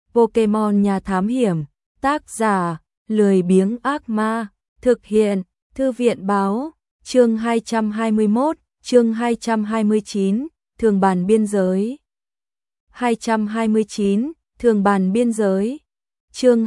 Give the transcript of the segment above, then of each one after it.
Pokemon Nhà Thám Hiểm, tác giả, lười biếng ác ma, thực hiện, Thư viện báo, chương 221, chương 229, Thường bàn biên giới. 229, Thường bàn biên giới. Chương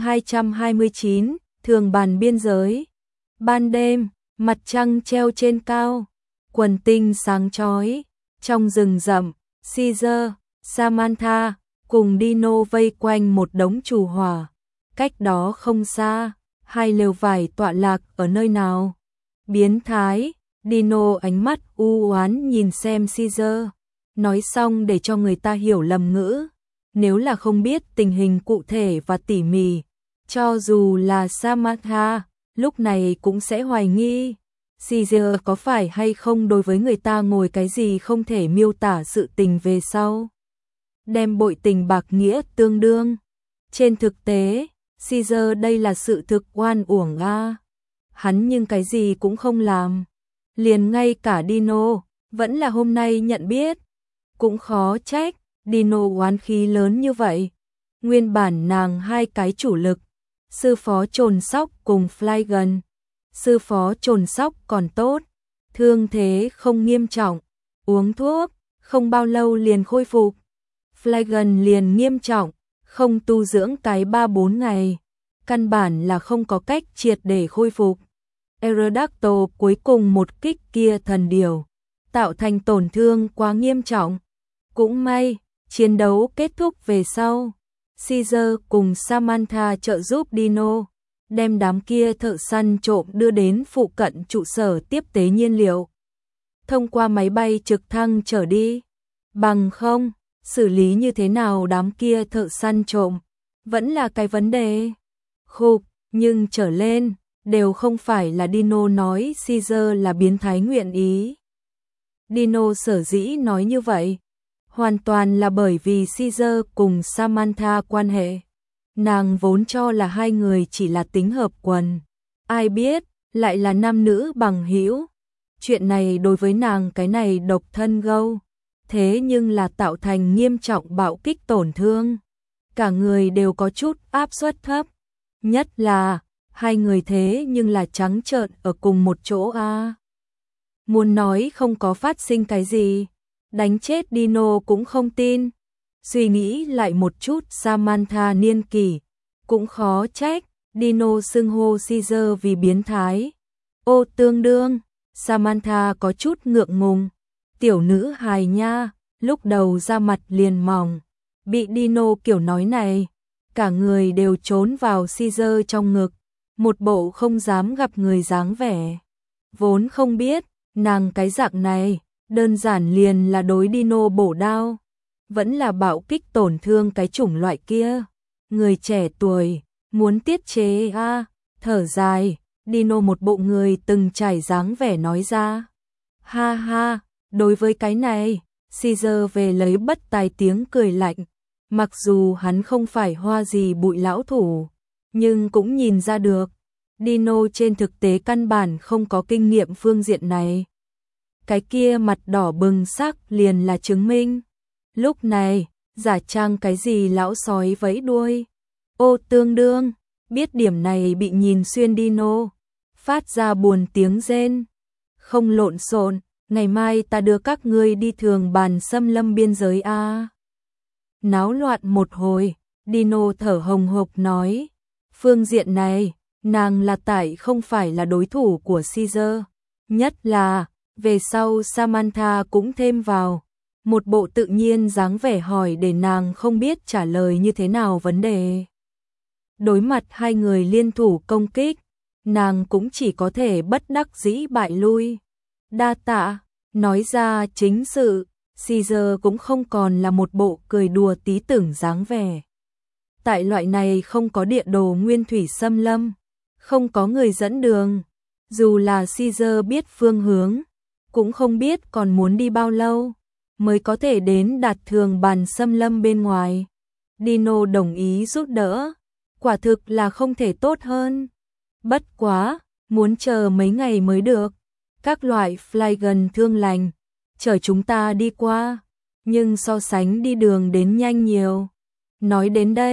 229, Thường bàn biên giới. Ban đêm, mặt trăng treo trên cao, quần tinh sáng chói, trong rừng rậm, Caesar, Samantha cùng Dino vây quanh một đống trù hỏa. Cách đó không xa, hai lều vải tọa lạc ở nơi nào? Biến thái, Dino ánh mắt u oán nhìn xem Caesar, nói xong để cho người ta hiểu lầm ngữ. Nếu là không biết tình hình cụ thể và tỉ mỉ, cho dù là Samantha, lúc này cũng sẽ hoài nghi. Caesar có phải hay không đối với người ta ngồi cái gì không thể miêu tả sự tình về sau. Đem bội tình bạc nghĩa tương đương. Trên thực tế, Caesar đây là sự thực oan uổng a. Hắn nhưng cái gì cũng không làm. Liền ngay cả Dino, vẫn là hôm nay nhận biết. Cũng khó trách, Dino oán khí lớn như vậy. Nguyên bản nàng hai cái chủ lực, sư phó Trồn Sóc cùng Flygon. Sư phó Trồn Sóc còn tốt, thương thế không nghiêm trọng, uống thuốc, không bao lâu liền khôi phục. Flygon liền nghiêm trọng, không tu dưỡng cái 3-4 ngày, căn bản là không có cách triệt để khôi phục. Aerodactyl cuối cùng một kích kia thần điều, tạo thành tổn thương quá nghiêm trọng. Cũng may, chiến đấu kết thúc về sau, Caesar cùng Samantha trợ giúp Dino, đem đám kia thợ săn trộm đưa đến phụ cận trụ sở tiếp tế nhiên liệu. Thông qua máy bay trực thăng trở đi, bằng không, xử lý như thế nào đám kia thợ săn trộm, vẫn là cái vấn đề. Khục, nhưng trở lên, đều không phải là Dino nói Caesar là biến thái nguyện ý. Dino sở dĩ nói như vậy, hoàn toàn là bởi vì Caesar cùng Samantha quan hệ. Nàng vốn cho là hai người chỉ là tính hợp quần, ai biết lại là nam nữ bằng hữu. Chuyện này đối với nàng cái này độc thân gâu, thế nhưng là tạo thành nghiêm trọng bạo kích tổn thương. Cả người đều có chút áp suất thấp, nhất là hai người thế nhưng là trắng trợn ở cùng một chỗ a. Muốn nói không có phát sinh cái gì, đánh chết Dino cũng không tin. Suy nghĩ lại một chút Samantha niên kỷ, cũng khó trách Dino xưng hô Caesar vì biến thái. Ô tương đương, Samantha có chút ngượng ngùng. Tiểu nữ hài nha, lúc đầu ra mặt liền mỏng, bị Dino kiểu nói này, cả người đều trốn vào Caesar trong ngực, một bộ không dám gặp người dáng vẻ. Vốn không biết, nàng cái dạng này, đơn giản liền là đối Dino bổ đao, vẫn là bạo kích tổn thương cái chủng loại kia. Người trẻ tuổi, muốn tiết chế a, thở dài, Dino một bộ người từng trải dáng vẻ nói ra. Ha ha, đối với cái này, Caesar về lấy bất tài tiếng cười lạnh. Mặc dù hắn không phải hoa gì bụi lão thủ, nhưng cũng nhìn ra được, Dino trên thực tế căn bản không có kinh nghiệm phương diện này. Cái kia mặt đỏ bừng sắc liền là chứng minh. Lúc này, giả trang cái gì lão sói vẫy đuôi. Ô tương đương, biết điểm này bị nhìn xuyên Dino, phát ra buồn tiếng rên. Không lộn xộn, ngày mai ta đưa các ngươi đi thường bàn xâm lâm biên giới a. Náo loạn một hồi, Dino thở hồng hộc nói, phương diện này, nàng là tại không phải là đối thủ của Caesar, nhất là về sau Samantha cũng thêm vào, một bộ tự nhiên dáng vẻ hỏi để nàng không biết trả lời như thế nào vấn đề. Đối mặt hai người liên thủ công kích, nàng cũng chỉ có thể bất đắc dĩ bại lui. Đa tạ, nói ra chính sự, Caesar cũng không còn là một bộ cười đùa tí tưởng dáng vẻ. Tại loại này không có địa đồ nguyên thủy xâm lâm, không có người dẫn đường, dù là Caesar biết phương hướng, cũng không biết còn muốn đi bao lâu mới có thể đến đạt thường bàn xâm lâm bên ngoài. Dino đồng ý giúp đỡ, quả thực là không thể tốt hơn. Bất quá, muốn chờ mấy ngày mới được. Các loại Flygon thương lành, chở chúng ta đi qua, nhưng so sánh đi đường đến nhanh nhiều. Nói đến đây,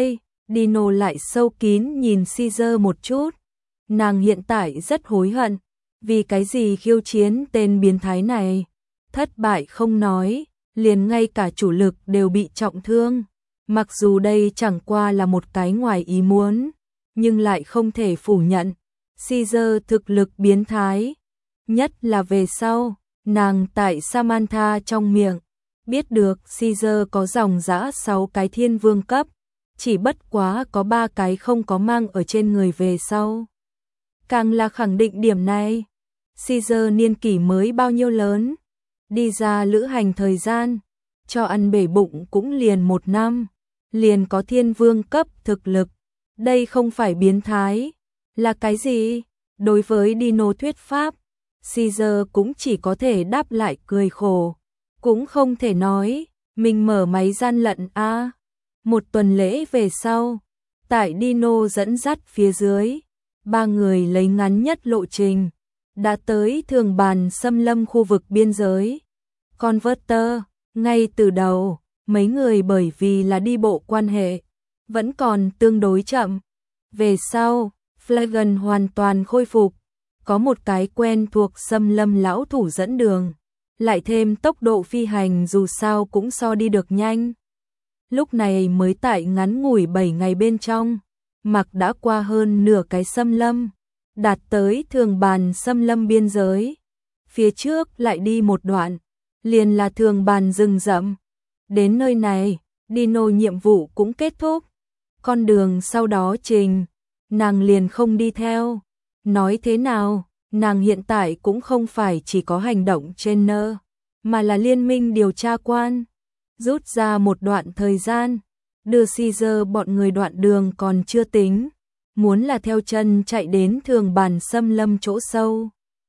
Dino lại sâu kín nhìn Caesar một chút. Nàng hiện tại rất hối hận, vì cái gì khiêu chiến tên biến thái này. Thất bại không nói, liền ngay cả chủ lực đều bị trọng thương. Mặc dù đây chẳng qua là một cái ngoài ý muốn, nhưng lại không thể phủ nhận. Caesar thực lực biến thái, nhất là về sau, nàng tại Samantha trong miệng, biết được Caesar có dòng dã 6 cái thiên vương cấp, chỉ bất quá có 3 cái không có mang ở trên người về sau. Càng là khẳng định điểm này, Caesar niên kỷ mới bao nhiêu lớn, đi ra lữ hành thời gian, cho ăn bể bụng cũng liền 1 năm, liền có thiên vương cấp thực lực. Đây không phải biến thái, là cái gì? Đối với Dino thuyết pháp, Caesar cũng chỉ có thể đáp lại cười khổ, cũng không thể nói, mình mở máy gian lận a. Một tuần lễ về sau, tại Dino dẫn dắt phía dưới, 3 người lấy ngắn nhất lộ trình, đã tới Thường Bàn xâm lâm khu vực biên giới. Converter, ngay từ đầu, mấy người bởi vì là đi bộ quan hệ, vẫn còn tương đối chậm. Về sau, Flagon hoàn toàn khôi phục, có một cái quen thuộc xâm lâm lão thủ dẫn đường, lại thêm tốc độ phi hành dù sao cũng so đi được nhanh. Lúc này mới tại ngắn ngủi 7 ngày bên trong, mặc đã qua hơn nửa cái xâm lâm, đạt tới Thường Bàn xâm lâm biên giới. Phía trước lại đi một đoạn, liền là Thường Bàn rừng rậm. Đến nơi này, Dino nhiệm vụ cũng kết thúc. Con đường sau đó trình, nàng liền không đi theo. Nói thế nào, nàng hiện tại cũng không phải chỉ có hành động trainer, mà là liên minh điều tra quan. Rút ra một đoạn thời gian, đưa Caesar bọn người đoạn đường còn chưa tính, muốn là theo chân chạy đến Thường Bàn xâm lâm chỗ sâu.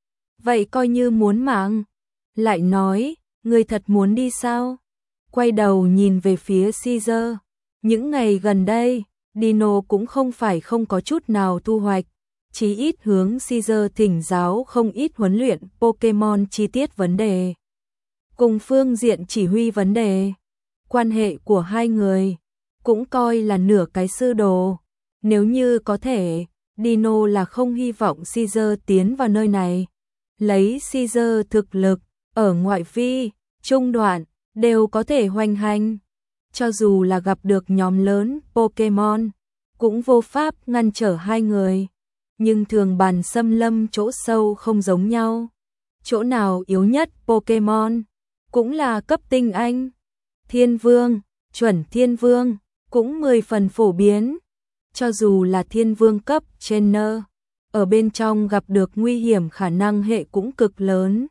Vậy coi như muốn mạng. Lại nói, người thật muốn đi sao? Quay đầu nhìn về phía Caesar. Những ngày gần đây, Dino cũng không phải không có chút nào thu hoạch, chí ít hướng Caesar thỉnh giáo không ít huấn luyện Pokemon chi tiết vấn đề. Cùng phương diện chỉ huy vấn đề, quan hệ của hai người, cũng coi là nửa cái sư đồ. Nếu như có thể, Dino là không hy vọng Caesar tiến vào nơi này. Lấy Caesar thực lực, ở ngoại vi, trung đoạn, đều có thể hoành hành. Cho dù là gặp được nhóm lớn Pokemon, cũng vô pháp ngăn trở hai người. Nhưng Thường Bàn xâm lâm chỗ sâu không giống nhau. Chỗ nào yếu nhất Pokemon, cũng là cấp tinh anh. Thiên Vương, chuẩn Thiên Vương, cũng 10 phần phổ biến. Cho dù là Thiên Vương cấp trainer, ở bên trong gặp được nguy hiểm khả năng hệ cũng cực lớn.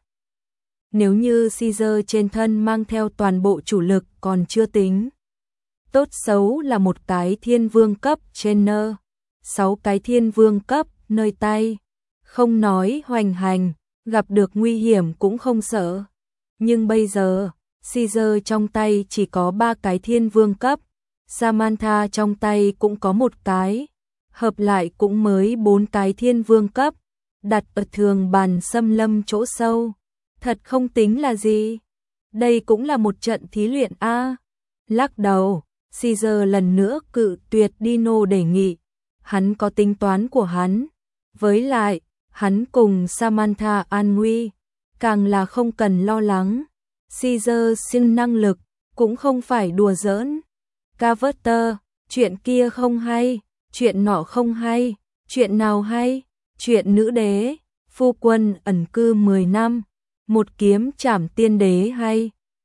Nếu như Caesar trên thân mang theo toàn bộ chủ lực còn chưa tính. Tốt xấu là một cái Thiên Vương cấp trainer, 6 cái Thiên Vương cấp nơi tay. Không nói hoành hành, gặp được nguy hiểm cũng không sợ. Nhưng bây giờ, Caesar trong tay chỉ có 3 cái Thiên Vương cấp, Samantha trong tay cũng có một cái, hợp lại cũng mới 4 cái Thiên Vương cấp, đặt ở Thường Bàn xâm lâm chỗ sâu. Thật không tính là gì. Đây cũng là một trận thí luyện a. Lắc đầu, Caesar lần nữa cự tuyệt Dino đề nghị. Hắn có tính toán của hắn. Với lại, hắn cùng Samantha an nguy, càng là không cần lo lắng. Caesar siêu năng lực, cũng không phải đùa giỡn. Carver, chuyện kia không hay, chuyện nọ không hay, chuyện nào hay, chuyện nữ đế, phu quân ẩn cư 10 năm, một kiếm trảm tiên đế hay.